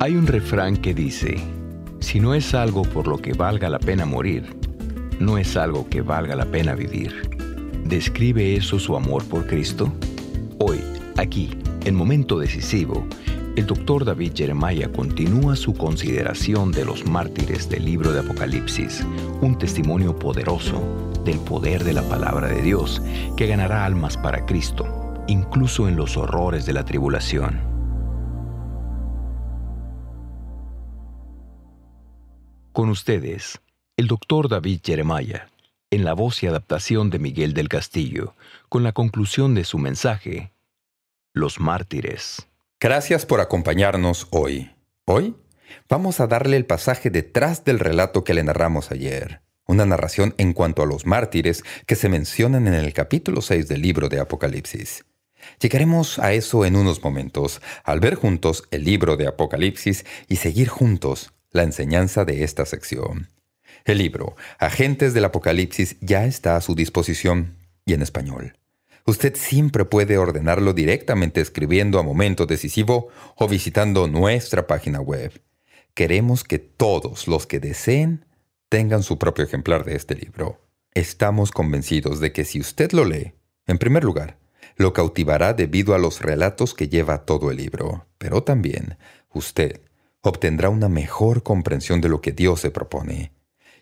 Hay un refrán que dice, si no es algo por lo que valga la pena morir, no es algo que valga la pena vivir. ¿Describe eso su amor por Cristo? Hoy, aquí, en Momento Decisivo, el Dr. David Jeremiah continúa su consideración de los mártires del libro de Apocalipsis, un testimonio poderoso del poder de la palabra de Dios que ganará almas para Cristo, incluso en los horrores de la tribulación. Con ustedes, el Dr. David Jeremiah, en la voz y adaptación de Miguel del Castillo, con la conclusión de su mensaje, Los Mártires. Gracias por acompañarnos hoy. Hoy vamos a darle el pasaje detrás del relato que le narramos ayer, una narración en cuanto a los mártires que se mencionan en el capítulo 6 del libro de Apocalipsis. Llegaremos a eso en unos momentos, al ver juntos el libro de Apocalipsis y seguir juntos la enseñanza de esta sección. El libro Agentes del Apocalipsis ya está a su disposición y en español. Usted siempre puede ordenarlo directamente escribiendo a Momento Decisivo o visitando nuestra página web. Queremos que todos los que deseen tengan su propio ejemplar de este libro. Estamos convencidos de que si usted lo lee, en primer lugar, lo cautivará debido a los relatos que lleva todo el libro, pero también usted obtendrá una mejor comprensión de lo que Dios se propone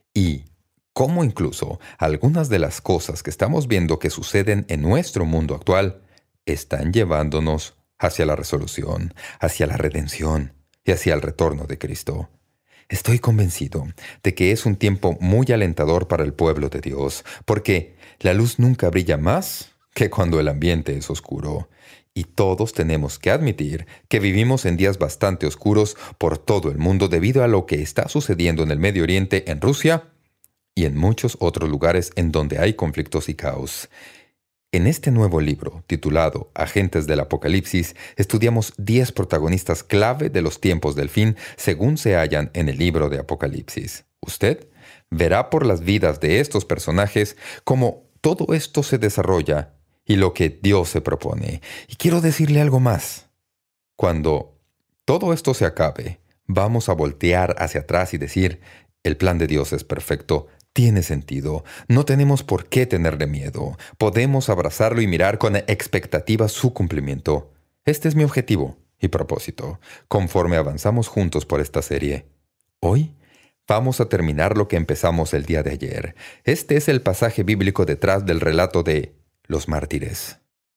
y cómo incluso algunas de las cosas que estamos viendo que suceden en nuestro mundo actual están llevándonos hacia la resolución, hacia la redención y hacia el retorno de Cristo. Estoy convencido de que es un tiempo muy alentador para el pueblo de Dios, porque la luz nunca brilla más que cuando el ambiente es oscuro. Y todos tenemos que admitir que vivimos en días bastante oscuros por todo el mundo debido a lo que está sucediendo en el Medio Oriente, en Rusia y en muchos otros lugares en donde hay conflictos y caos. En este nuevo libro, titulado Agentes del Apocalipsis, estudiamos 10 protagonistas clave de los tiempos del fin según se hallan en el libro de Apocalipsis. Usted verá por las vidas de estos personajes cómo todo esto se desarrolla y lo que Dios se propone. Y quiero decirle algo más. Cuando todo esto se acabe, vamos a voltear hacia atrás y decir, el plan de Dios es perfecto, tiene sentido, no tenemos por qué tenerle miedo, podemos abrazarlo y mirar con expectativa su cumplimiento. Este es mi objetivo y propósito, conforme avanzamos juntos por esta serie. Hoy vamos a terminar lo que empezamos el día de ayer. Este es el pasaje bíblico detrás del relato de Los Mártires.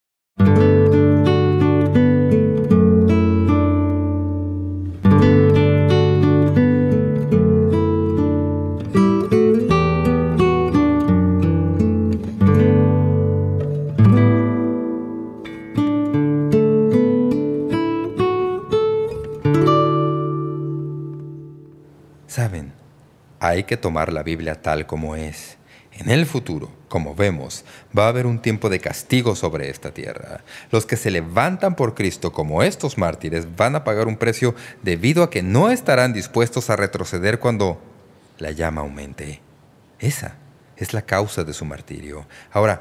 Saben, hay que tomar la Biblia tal como es. En el futuro, como vemos, va a haber un tiempo de castigo sobre esta tierra. Los que se levantan por Cristo como estos mártires van a pagar un precio debido a que no estarán dispuestos a retroceder cuando la llama aumente. Esa es la causa de su martirio. Ahora,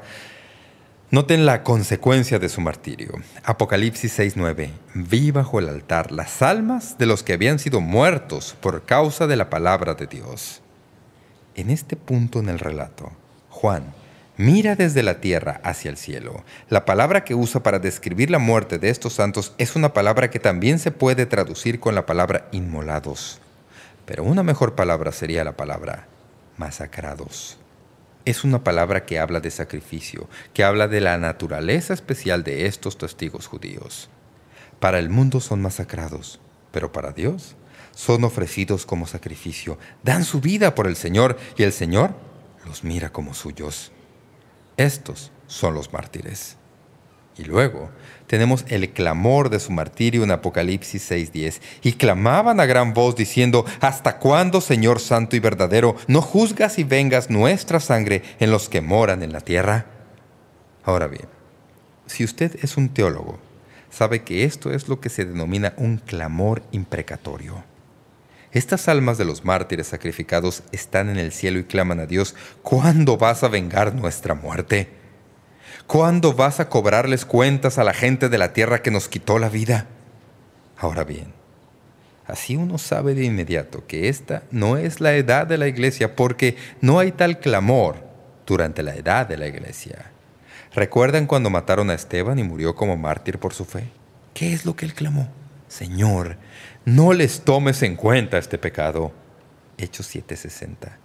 noten la consecuencia de su martirio. Apocalipsis 6:9. Vi bajo el altar las almas de los que habían sido muertos por causa de la palabra de Dios. En este punto en el relato, Juan mira desde la tierra hacia el cielo. La palabra que usa para describir la muerte de estos santos es una palabra que también se puede traducir con la palabra inmolados. Pero una mejor palabra sería la palabra masacrados. Es una palabra que habla de sacrificio, que habla de la naturaleza especial de estos testigos judíos. Para el mundo son masacrados, pero para Dios son ofrecidos como sacrificio. Dan su vida por el Señor y el Señor los mira como suyos. Estos son los mártires. Y luego tenemos el clamor de su martirio en Apocalipsis 6:10. Y clamaban a gran voz diciendo, ¿hasta cuándo, Señor santo y verdadero, no juzgas y vengas nuestra sangre en los que moran en la tierra? Ahora bien, si usted es un teólogo, sabe que esto es lo que se denomina un clamor imprecatorio. Estas almas de los mártires sacrificados están en el cielo y claman a Dios, ¿cuándo vas a vengar nuestra muerte? ¿Cuándo vas a cobrarles cuentas a la gente de la tierra que nos quitó la vida? Ahora bien, Así uno sabe de inmediato que esta no es la edad de la iglesia, porque no hay tal clamor durante la edad de la iglesia. ¿Recuerdan cuando mataron a Esteban y murió como mártir por su fe? ¿Qué es lo que él clamó? Señor, no les tomes en cuenta este pecado. Hechos 7:60.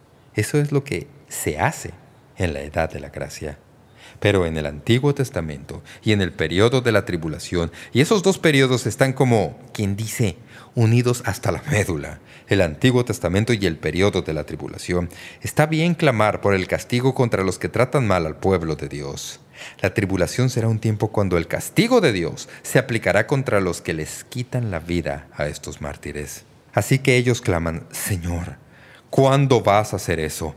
Eso es lo que se hace en la edad de la gracia. Pero en el Antiguo Testamento y en el periodo de la tribulación, y esos dos periodos están como, quien dice, unidos hasta la médula, el Antiguo Testamento y el periodo de la tribulación, está bien clamar por el castigo contra los que tratan mal al pueblo de Dios. La tribulación será un tiempo cuando el castigo de Dios se aplicará contra los que les quitan la vida a estos mártires. Así que ellos claman, Señor, ¿cuándo vas a hacer eso?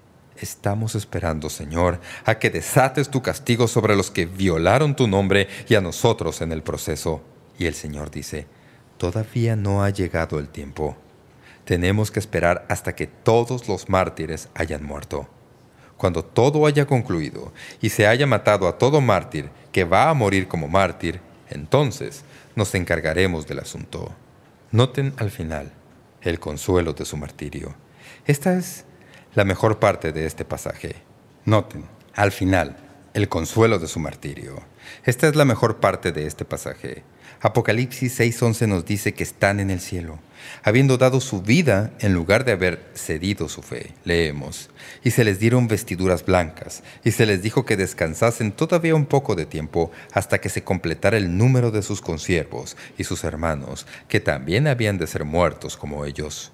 Estamos esperando, Señor, a que desates tu castigo sobre los que violaron tu nombre y a nosotros en el proceso. Y el Señor dice, todavía no ha llegado el tiempo. Tenemos que esperar hasta que todos los mártires hayan muerto. Cuando todo haya concluido y se haya matado a todo mártir que va a morir como mártir, entonces nos encargaremos del asunto. Noten al final el consuelo de su martirio. Esta es la mejor parte de este pasaje. Noten, al final, el consuelo de su martirio. Esta es la mejor parte de este pasaje. Apocalipsis 6:11 nos dice que están en el cielo, habiendo dado su vida en lugar de haber cedido su fe. Leemos, y se les dieron vestiduras blancas, y se les dijo que descansasen todavía un poco de tiempo hasta que se completara el número de sus consiervos y sus hermanos, que también habían de ser muertos como ellos.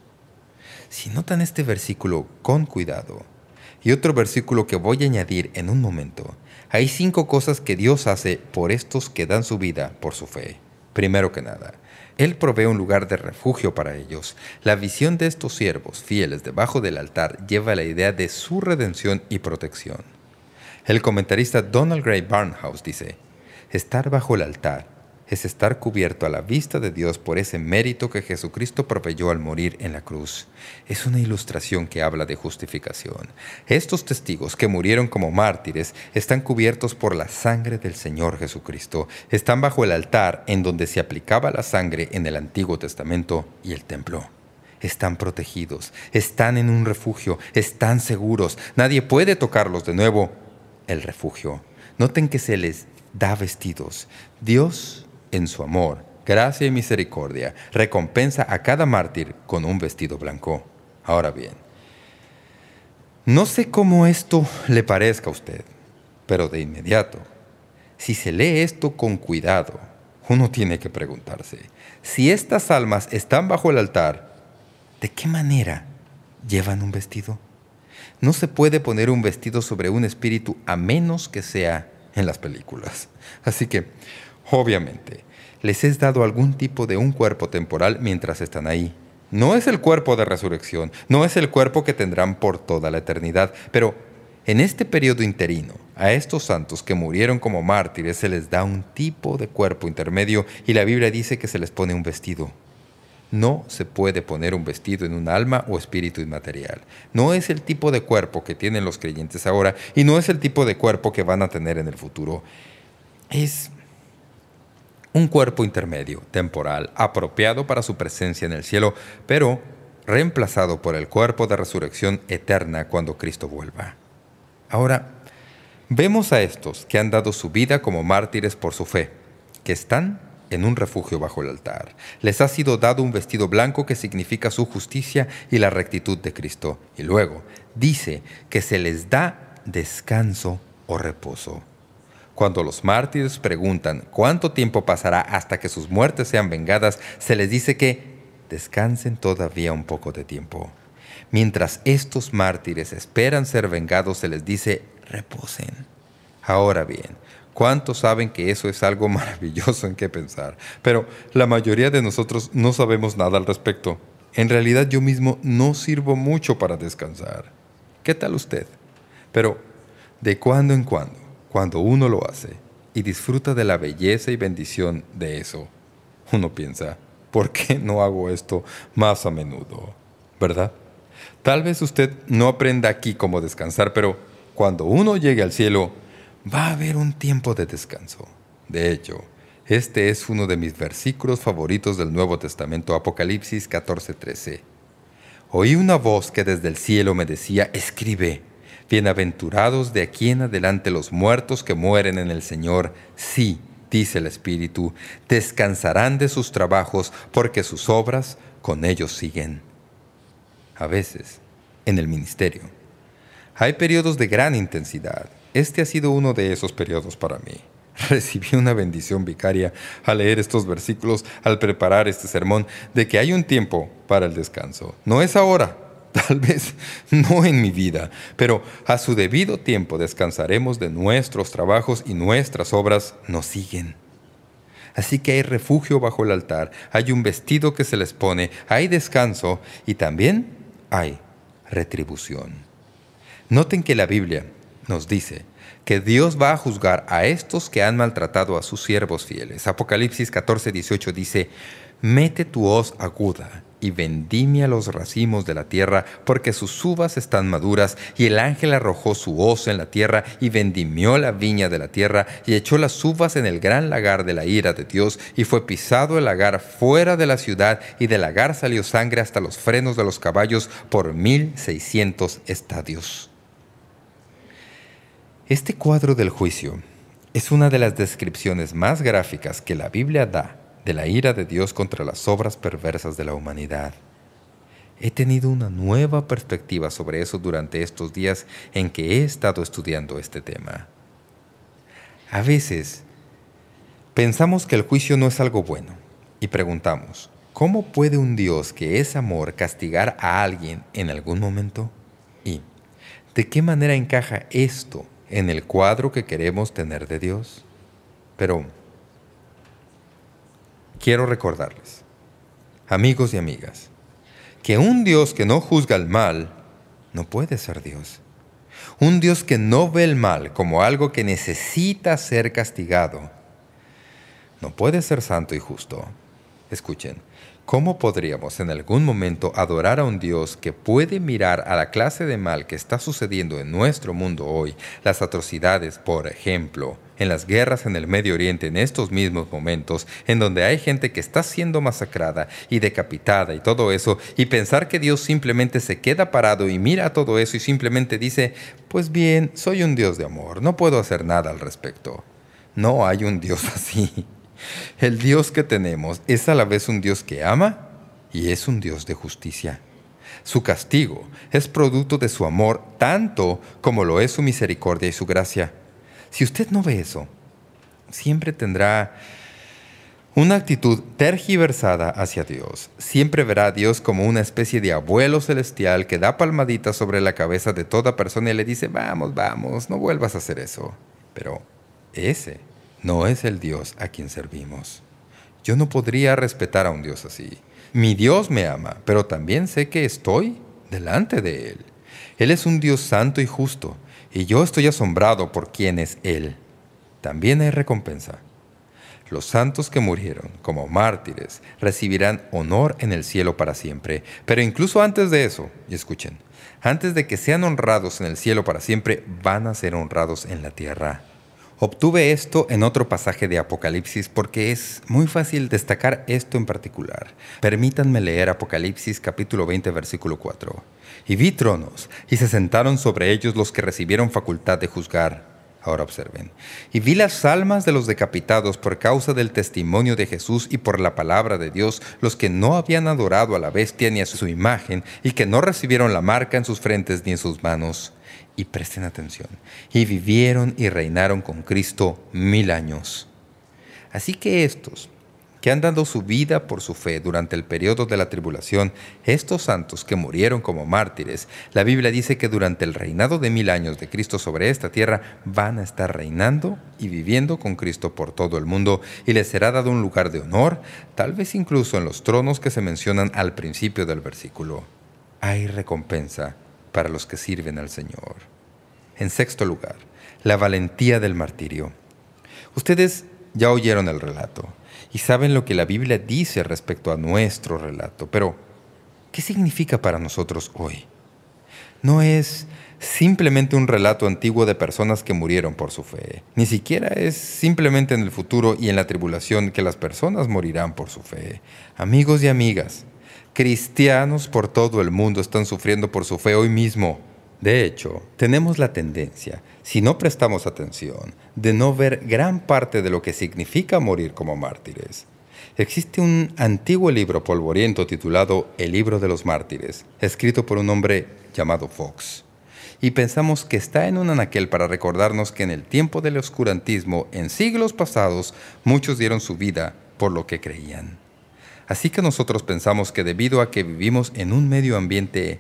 Si notan este versículo con cuidado, y otro versículo que voy a añadir en un momento, hay 5 cosas que Dios hace por estos que dan su vida por su fe. Primero que nada, Él provee un lugar de refugio para ellos. La visión de estos siervos fieles debajo del altar lleva la idea de su redención y protección. El comentarista Donald Grey Barnhouse dice, estar bajo el altar es estar cubierto a la vista de Dios por ese mérito que Jesucristo proveyó al morir en la cruz. Es una ilustración que habla de justificación. Estos testigos que murieron como mártires están cubiertos por la sangre del Señor Jesucristo. Están bajo el altar en donde se aplicaba la sangre en el Antiguo Testamento y el templo. Están protegidos, están en un refugio, están seguros. Nadie puede tocarlos de nuevo. El refugio. Noten que se les da vestidos. Dios, en su amor, gracia y misericordia, recompensa a cada mártir con un vestido blanco. Ahora bien, no sé cómo esto le parezca a usted, pero de inmediato, si se lee esto con cuidado, uno tiene que preguntarse, si estas almas están bajo el altar, ¿de qué manera llevan un vestido? No se puede poner un vestido sobre un espíritu a menos que sea en las películas. Así que, obviamente, les es dado algún tipo de un cuerpo temporal mientras están ahí. No es el cuerpo de resurrección, no es el cuerpo que tendrán por toda la eternidad, pero en este periodo interino, a estos santos que murieron como mártires se les da un tipo de cuerpo intermedio y la Biblia dice que se les pone un vestido. No se puede poner un vestido en un alma o espíritu inmaterial. No es el tipo de cuerpo que tienen los creyentes ahora y no es el tipo de cuerpo que van a tener en el futuro. Es un cuerpo intermedio, temporal, apropiado para su presencia en el cielo, pero reemplazado por el cuerpo de resurrección eterna cuando Cristo vuelva. Ahora, vemos a estos que han dado su vida como mártires por su fe, que están en un refugio bajo el altar. Les ha sido dado un vestido blanco que significa su justicia y la rectitud de Cristo. Y luego dice que se les da descanso o reposo. Cuando los mártires preguntan cuánto tiempo pasará hasta que sus muertes sean vengadas, se les dice que descansen todavía un poco de tiempo. Mientras estos mártires esperan ser vengados, se les dice reposen. Ahora bien, ¿cuántos saben que eso es algo maravilloso en qué pensar? Pero la mayoría de nosotros no sabemos nada al respecto. En realidad yo mismo no sirvo mucho para descansar. ¿Qué tal usted? Pero de cuando en cuando uno lo hace y disfruta de la belleza y bendición de eso, uno piensa, ¿por qué no hago esto más a menudo? ¿Verdad? Tal vez usted no aprenda aquí cómo descansar, pero cuando uno llegue al cielo, va a haber un tiempo de descanso. De hecho, Este es uno de mis versículos favoritos del Nuevo Testamento, Apocalipsis 14:13. Oí una voz que desde el cielo me decía: escribe, bienaventurados de aquí en adelante los muertos que mueren en el Señor. Sí, dice el Espíritu, descansarán de sus trabajos, porque sus obras con ellos siguen. A veces, en el ministerio, hay periodos de gran intensidad. Este ha sido uno de esos periodos para mí. Recibí una bendición vicaria al leer estos versículos, al preparar este sermón, de que hay un tiempo para el descanso. No es ahora, tal vez no en mi vida, pero a su debido tiempo descansaremos de nuestros trabajos y nuestras obras nos siguen. Así que hay refugio bajo el altar, hay un vestido que se les pone, hay descanso y también hay retribución. Noten que la Biblia nos dice que Dios va a juzgar a estos que han maltratado a sus siervos fieles. Apocalipsis 14:18 dice: «Mete tu hoz aguda y vendimia los racimos de la tierra, porque sus uvas están maduras». Y el ángel arrojó su hoz en la tierra y vendimió la viña de la tierra y echó las uvas en el gran lagar de la ira de Dios, y fue pisado el lagar fuera de la ciudad, y del lagar salió sangre hasta los frenos de los caballos por 1600 estadios. Este cuadro del juicio es una de las descripciones más gráficas que la Biblia da de la ira de Dios contra las obras perversas de la humanidad. He tenido una nueva perspectiva sobre eso durante estos días en que he estado estudiando este tema. A veces pensamos que el juicio no es algo bueno y preguntamos: ¿cómo puede un Dios que es amor castigar a alguien en algún momento? ¿Y de qué manera encaja esto en el cuadro que queremos tener de Dios? Pero quiero recordarles, amigos y amigas, que un Dios que no juzga el mal no puede ser Dios. Un Dios que no ve el mal como algo que necesita ser castigado no puede ser santo y justo. Escuchen, ¿cómo podríamos en algún momento adorar a un Dios que puede mirar a la clase de mal que está sucediendo en nuestro mundo hoy? Las atrocidades, por ejemplo, en las guerras en el Medio Oriente en estos mismos momentos, en donde hay gente que está siendo masacrada y decapitada y todo eso, y pensar que Dios simplemente se queda parado y mira todo eso y simplemente dice: pues bien, soy un Dios de amor, no puedo hacer nada al respecto. No hay un Dios así. El Dios que tenemos es a la vez un Dios que ama y es un Dios de justicia. Su castigo es producto de su amor tanto como lo es su misericordia y su gracia. Si usted no ve eso, siempre tendrá una actitud tergiversada hacia Dios. Siempre verá a Dios como una especie de abuelo celestial que da palmaditas sobre la cabeza de toda persona y le dice: vamos, vamos, no vuelvas a hacer eso. Pero ese no es el Dios a quien servimos. Yo no podría respetar a un Dios así. Mi Dios me ama, pero también sé que estoy delante de Él. Él es un Dios santo y justo, y yo estoy asombrado por quién es Él. También hay recompensa. Los santos que murieron como mártires recibirán honor en el cielo para siempre. Pero incluso antes de eso, y escuchen, antes de que sean honrados en el cielo para siempre, van a ser honrados en la tierra. Obtuve esto en otro pasaje de Apocalipsis porque es muy fácil destacar esto en particular. Permítanme leer Apocalipsis capítulo 20, versículo 4. «Y vi tronos, y se sentaron sobre ellos los que recibieron facultad de juzgar». Ahora observen. «Y vi las almas de los decapitados por causa del testimonio de Jesús y por la palabra de Dios, los que no habían adorado a la bestia ni a su imagen, y que no recibieron la marca en sus frentes ni en sus manos». Y presten atención. «Y vivieron y reinaron con Cristo 1000 años». Así que estos que han dado su vida por su fe durante el periodo de la tribulación, estos santos que murieron como mártires, la Biblia dice que durante el reinado de 1000 años de Cristo sobre esta tierra van a estar reinando y viviendo con Cristo por todo el mundo, y les será dado un lugar de honor, tal vez incluso en los tronos que se mencionan al principio del versículo. Hay recompensa para los que sirven al Señor. En sexto lugar, la valentía del martirio. Ustedes ya oyeron el relato y saben lo que la Biblia dice respecto a nuestro relato, pero ¿qué significa para nosotros hoy? No es simplemente un relato antiguo de personas que murieron por su fe. Ni siquiera es simplemente en el futuro y en la tribulación que las personas morirán por su fe. Amigos y amigas, cristianos por todo el mundo están sufriendo por su fe hoy mismo. De hecho, tenemos la tendencia, si no prestamos atención, de no ver gran parte de lo que significa morir como mártires. Existe un antiguo libro polvoriento titulado El Libro de los Mártires, escrito por un hombre llamado Fox. Y pensamos que está en un anaquel para recordarnos que en el tiempo del oscurantismo, en siglos pasados, muchos dieron su vida por lo que creían. Así que nosotros pensamos que debido a que vivimos en un medio ambiente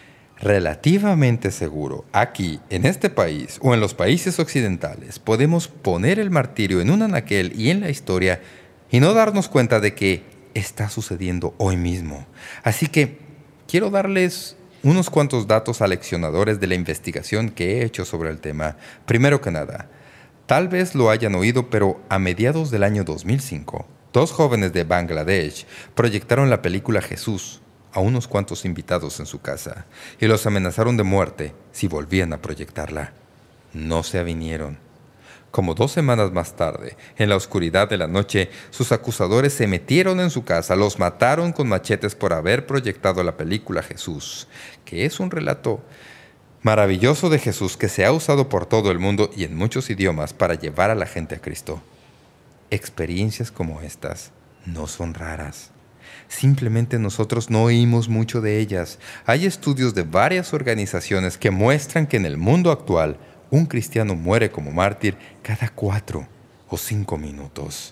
relativamente seguro, aquí, en este país o en los países occidentales, podemos poner el martirio en un anaquel y en la historia y no darnos cuenta de que está sucediendo hoy mismo. Así que quiero darles unos cuantos datos aleccionadores de la investigación que he hecho sobre el tema. Primero que nada, tal vez lo hayan oído, pero a mediados del año 2005, 2 jóvenes de Bangladesh proyectaron la película Jesús a unos cuantos invitados en su casa y los amenazaron de muerte si volvían a proyectarla. No se avinieron. Como 2 semanas más tarde, en la oscuridad de la noche, sus acusadores se metieron en su casa, los mataron con machetes por haber proyectado la película Jesús, que es un relato maravilloso de Jesús que se ha usado por todo el mundo y en muchos idiomas para llevar a la gente a Cristo. Experiencias como estas no son raras. Simplemente nosotros no oímos mucho de ellas. Hay estudios de varias organizaciones que muestran que en el mundo actual un cristiano muere como mártir cada 4 o 5 minutos.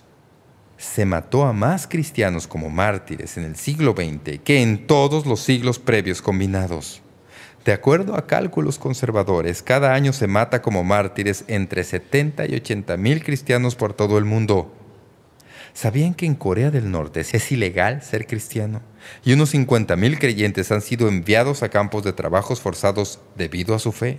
Se mató a más cristianos como mártires en el siglo XX que en todos los siglos previos combinados. De acuerdo a cálculos conservadores, cada año se mata como mártires entre 70 y 80 mil cristianos por todo el mundo. ¿Sabían que en Corea del Norte es ilegal ser cristiano? Y unos 50,000 creyentes han sido enviados a campos de trabajos forzados debido a su fe.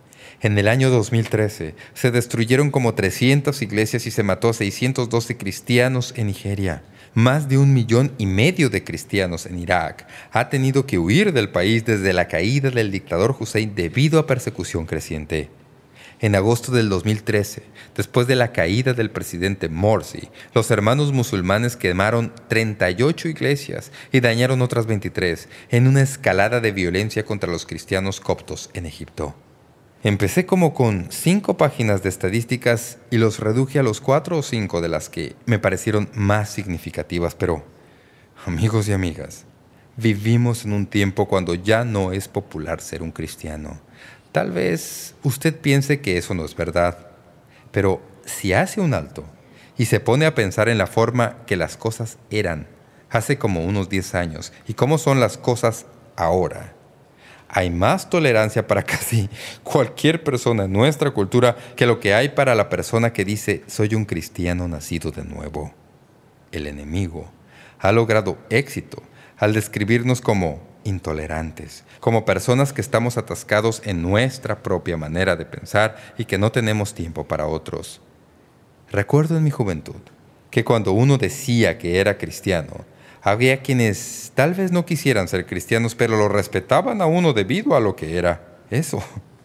En el año 2013 se destruyeron como 300 iglesias y se mató a 612 cristianos en Nigeria. Más de 1,5 millones de cristianos en Irak ha tenido que huir del país desde la caída del dictador Hussein debido a persecución creciente. En agosto del 2013, después de la caída del presidente Morsi, los hermanos musulmanes quemaron 38 iglesias y dañaron otras 23 en una escalada de violencia contra los cristianos coptos en Egipto. Empecé como con 5 páginas de estadísticas y los reduje a los 4 o 5 de las que me parecieron más significativas, pero, amigos y amigas, vivimos en un tiempo cuando ya no es popular ser un cristiano. Tal vez usted piense que eso no es verdad, pero si hace un alto y se pone a pensar en la forma que las cosas eran hace como unos 10 años y cómo son las cosas ahora, hay más tolerancia para casi cualquier persona en nuestra cultura que lo que hay para la persona que dice «soy un cristiano nacido de nuevo». El enemigo ha logrado éxito al describirnos como intolerantes, como personas que estamos atascados en nuestra propia manera de pensar y que no tenemos tiempo para otros. Recuerdo en mi juventud que cuando uno decía que era cristiano, había quienes tal vez no quisieran ser cristianos, pero lo respetaban a uno debido a lo que era. Eso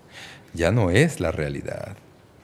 ya no es la realidad.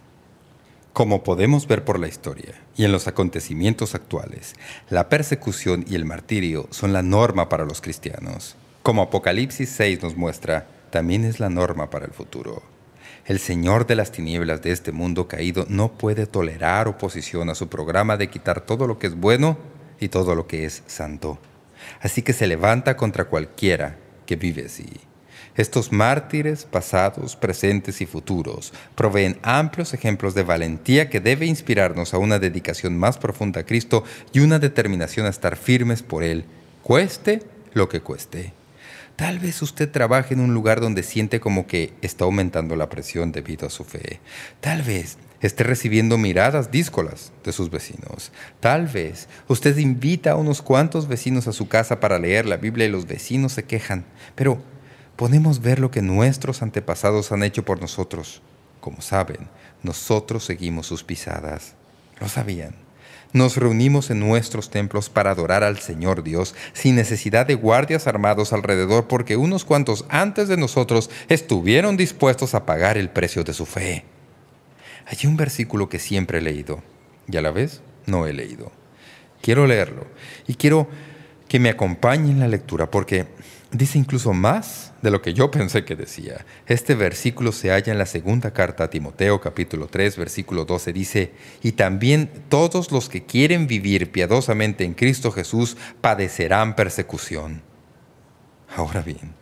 Como podemos ver por la historia y en los acontecimientos actuales, la persecución y el martirio son la norma para los cristianos. Como Apocalipsis 6 nos muestra, también es la norma para el futuro. El Señor de las tinieblas de este mundo caído no puede tolerar oposición a su programa de quitar todo lo que es bueno y todo lo que es santo. Así que se levanta contra cualquiera que vive así. Estos mártires pasados, presentes y futuros proveen amplios ejemplos de valentía que debe inspirarnos a una dedicación más profunda a Cristo y una determinación a estar firmes por Él, cueste lo que cueste. Tal vez usted trabaje en un lugar donde siente como que está aumentando la presión debido a su fe. Tal vez esté recibiendo miradas díscolas de sus vecinos. Tal vez usted invita a unos cuantos vecinos a su casa para leer la Biblia y los vecinos se quejan. Pero podemos ver lo que nuestros antepasados han hecho por nosotros. Como saben, nosotros seguimos sus pisadas. ¿Lo sabían? Nos reunimos en nuestros templos para adorar al Señor Dios, sin necesidad de guardias armados alrededor, porque unos cuantos antes de nosotros estuvieron dispuestos a pagar el precio de su fe. Hay un versículo que siempre he leído, y a la vez no he leído. Quiero leerlo, y quiero que me acompañe en la lectura, porque dice incluso más de lo que yo pensé que decía. Este versículo se halla en la segunda carta a Timoteo, capítulo 3, versículo 12. Dice: «Y también todos los que quieren vivir piadosamente en Cristo Jesús padecerán persecución». Ahora bien,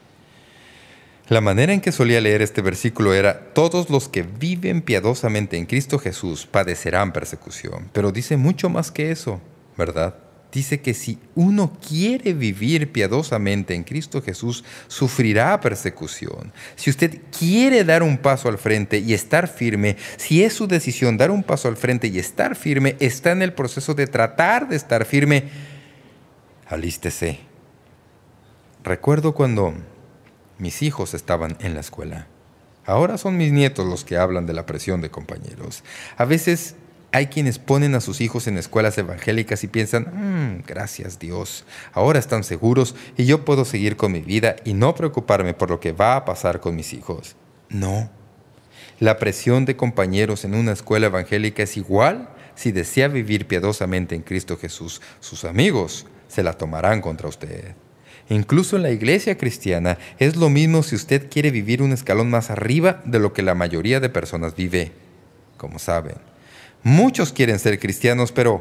la manera en que solía leer este versículo era: todos los que viven piadosamente en Cristo Jesús padecerán persecución. Pero dice mucho más que eso, ¿verdad? Dice que si uno quiere vivir piadosamente en Cristo Jesús, sufrirá persecución. Si usted quiere dar un paso al frente y estar firme, si es su decisión dar un paso al frente y estar firme, está en el proceso de tratar de estar firme, alístese. Recuerdo cuando mis hijos estaban en la escuela. Ahora son mis nietos los que hablan de la presión de compañeros. A veces hay quienes ponen a sus hijos en escuelas evangélicas y piensan: gracias Dios, ahora están seguros y yo puedo seguir con mi vida y no preocuparme por lo que va a pasar con mis hijos. No. La presión de compañeros en una escuela evangélica es igual si desea vivir piadosamente en Cristo Jesús. Sus amigos se la tomarán contra usted. Incluso en la iglesia cristiana es lo mismo si usted quiere vivir un escalón más arriba de lo que la mayoría de personas vive. Como saben, muchos quieren ser cristianos, pero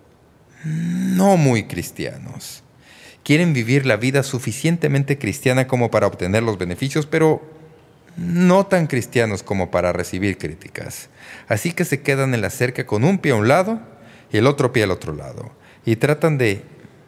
no muy cristianos. Quieren vivir la vida suficientemente cristiana como para obtener los beneficios, pero no tan cristianos como para recibir críticas. Así que se quedan en la cerca con un pie a un lado y el otro pie al otro lado. Y tratan de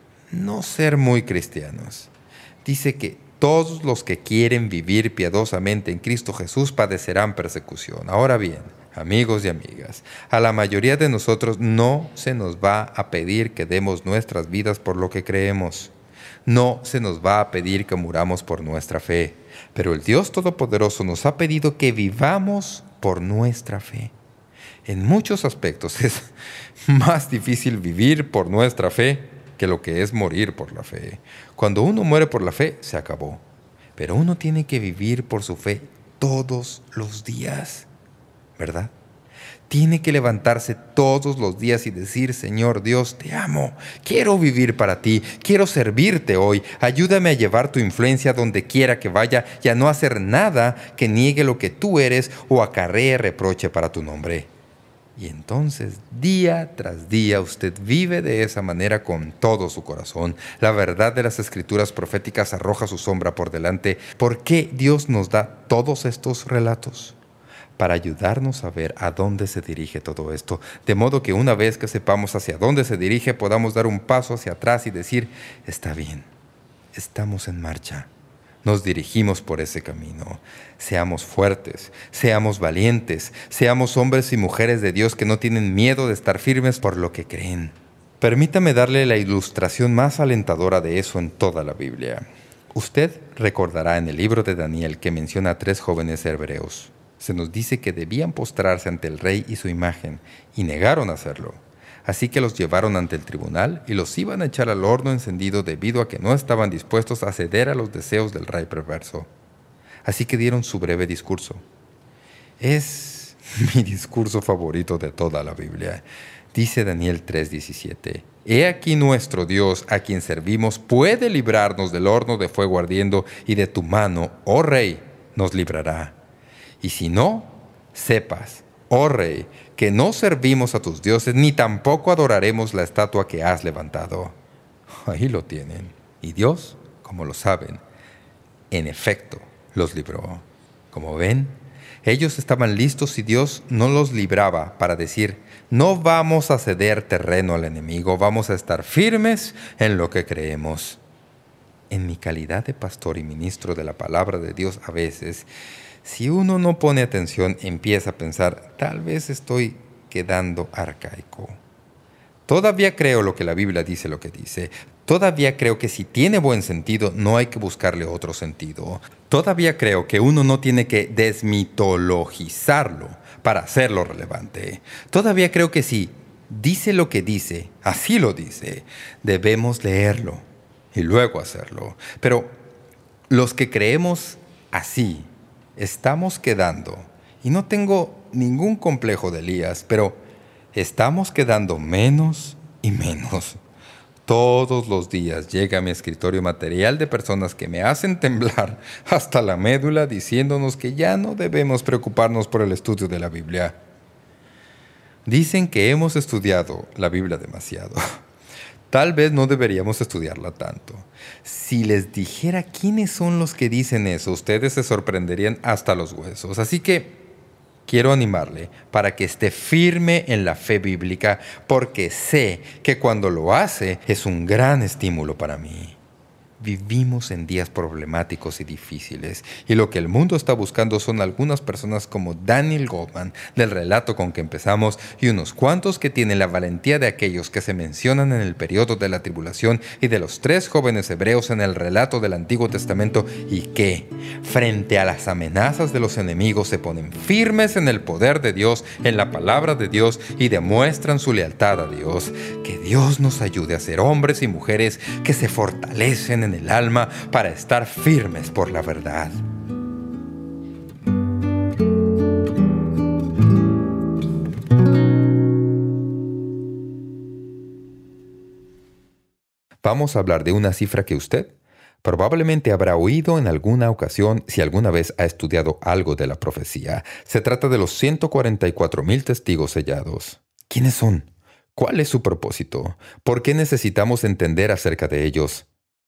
no ser muy cristianos. Dice que todos los que quieren vivir piadosamente en Cristo Jesús padecerán persecución. Ahora bien, amigos y amigas, a la mayoría de nosotros no se nos va a pedir que demos nuestras vidas por lo que creemos. No se nos va a pedir que muramos por nuestra fe. Pero el Dios Todopoderoso nos ha pedido que vivamos por nuestra fe. En muchos aspectos es más difícil vivir por nuestra fe que lo que es morir por la fe. Cuando uno muere por la fe, se acabó. Pero uno tiene que vivir por su fe todos los días, ¿verdad? Tiene que levantarse todos los días y decir: Señor Dios, te amo, quiero vivir para ti, quiero servirte hoy, ayúdame a llevar tu influencia donde quiera que vaya y a no hacer nada que niegue lo que tú eres o acarree reproche para tu nombre. Y entonces, día tras día, usted vive de esa manera con todo su corazón. La verdad de las Escrituras proféticas arroja su sombra por delante. ¿Por qué Dios nos da todos estos relatos? Para ayudarnos a ver a dónde se dirige todo esto, de modo que una vez que sepamos hacia dónde se dirige, podamos dar un paso hacia atrás y decir: está bien, estamos en marcha. Nos dirigimos por ese camino. Seamos fuertes, seamos valientes, seamos hombres y mujeres de Dios que no tienen miedo de estar firmes por lo que creen. Permítame darle la ilustración más alentadora de eso en toda la Biblia. Usted recordará en el libro de Daniel que menciona a 3 jóvenes hebreos. Se nos dice que debían postrarse ante el rey y su imagen, y negaron hacerlo. Así que los llevaron ante el tribunal y los iban a echar al horno encendido debido a que no estaban dispuestos a ceder a los deseos del rey perverso. Así que dieron su breve discurso. Es mi discurso favorito de toda la Biblia. Dice Daniel 3:17: «He aquí nuestro Dios, a quien servimos, puede librarnos del horno de fuego ardiendo, y de tu mano, oh Rey, nos librará. Y si no, sepas, oh Rey, que no servimos a tus dioses, ni tampoco adoraremos la estatua que has levantado». Ahí lo tienen. Y Dios, como lo saben, en efecto, los libró. Como ven, ellos estaban listos y Dios no los libraba para decir: no vamos a ceder terreno al enemigo, vamos a estar firmes en lo que creemos. En mi calidad de pastor y ministro de la palabra de Dios, a veces, si uno no pone atención, empieza a pensar: tal vez estoy quedando arcaico. Todavía creo lo que la Biblia dice lo que dice. Todavía creo que si tiene buen sentido, no hay que buscarle otro sentido. Todavía creo que uno no tiene que desmitologizarlo para hacerlo relevante. Todavía creo que si dice lo que dice, así lo dice, debemos leerlo y luego hacerlo. Pero los que creemos así, estamos quedando, y no tengo ningún complejo de Elías, pero estamos quedando menos y menos. Todos los días llega a mi escritorio material de personas que me hacen temblar hasta la médula diciéndonos que ya no debemos preocuparnos por el estudio de la Biblia. Dicen que hemos estudiado la Biblia demasiado. Tal vez no deberíamos estudiarla tanto. Si les dijera quiénes son los que dicen eso, ustedes se sorprenderían hasta los huesos. Así que quiero animarle para que esté firme en la fe bíblica, porque sé que cuando lo hace es un gran estímulo para mí. Vivimos en días problemáticos y difíciles, y lo que el mundo está buscando son algunas personas como Daniel Goldman, del relato con que empezamos, y unos cuantos que tienen la valentía de aquellos que se mencionan en el periodo de la tribulación y de los 3 jóvenes hebreos en el relato del Antiguo Testamento, y que, frente a las amenazas de los enemigos, se ponen firmes en el poder de Dios, en la palabra de Dios, y demuestran su lealtad a Dios. Que Dios nos ayude a ser hombres y mujeres que se fortalecen en el alma para estar firmes por la verdad. Vamos a hablar de una cifra que usted probablemente habrá oído en alguna ocasión si alguna vez ha estudiado algo de la profecía. Se trata de los 144,000 testigos sellados. ¿Quiénes son? ¿Cuál es su propósito? ¿Por qué necesitamos entender acerca de ellos?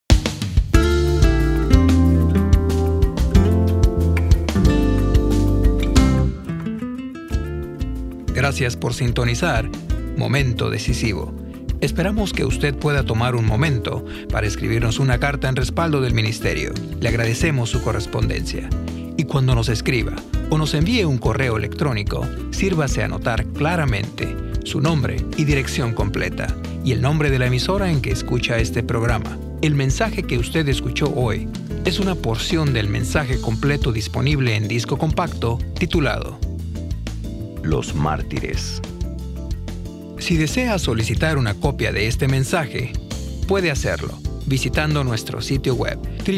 Gracias por sintonizar Momento Decisivo. Esperamos que usted pueda tomar un momento para escribirnos una carta en respaldo del ministerio. Le agradecemos su correspondencia. Y cuando nos escriba o nos envíe un correo electrónico, sírvase a anotar claramente su nombre y dirección completa y el nombre de la emisora en que escucha este programa. El mensaje que usted escuchó hoy es una porción del mensaje completo disponible en disco compacto titulado Los Mártires. Si desea solicitar una copia de este mensaje, puede hacerlo visitando nuestro sitio web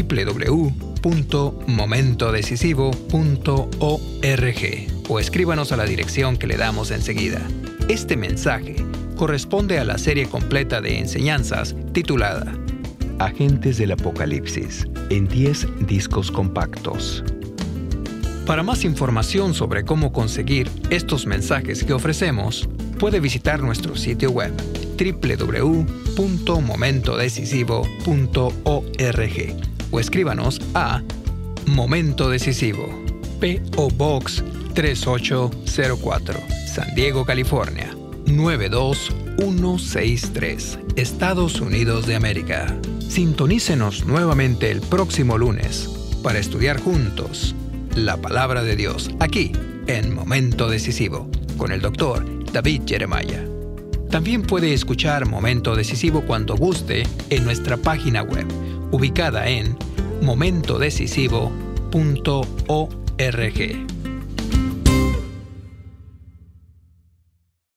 www.momentodecisivo.org o escríbanos a la dirección que le damos enseguida. Este mensaje corresponde a la serie completa de enseñanzas titulada Agentes del Apocalipsis en 10 discos compactos. Para más información sobre cómo conseguir estos mensajes que ofrecemos, puede visitar nuestro sitio web www.momentodecisivo.org o escríbanos a Momento Decisivo, P.O. Box 3804, San Diego, California 92163, Estados Unidos de América. Sintonícenos nuevamente el próximo lunes para estudiar juntos la Palabra de Dios, aquí en Momento Decisivo, con el Dr. David Jeremiah. También puede escuchar Momento Decisivo cuando guste en nuestra página web, ubicada en momentodecisivo.org.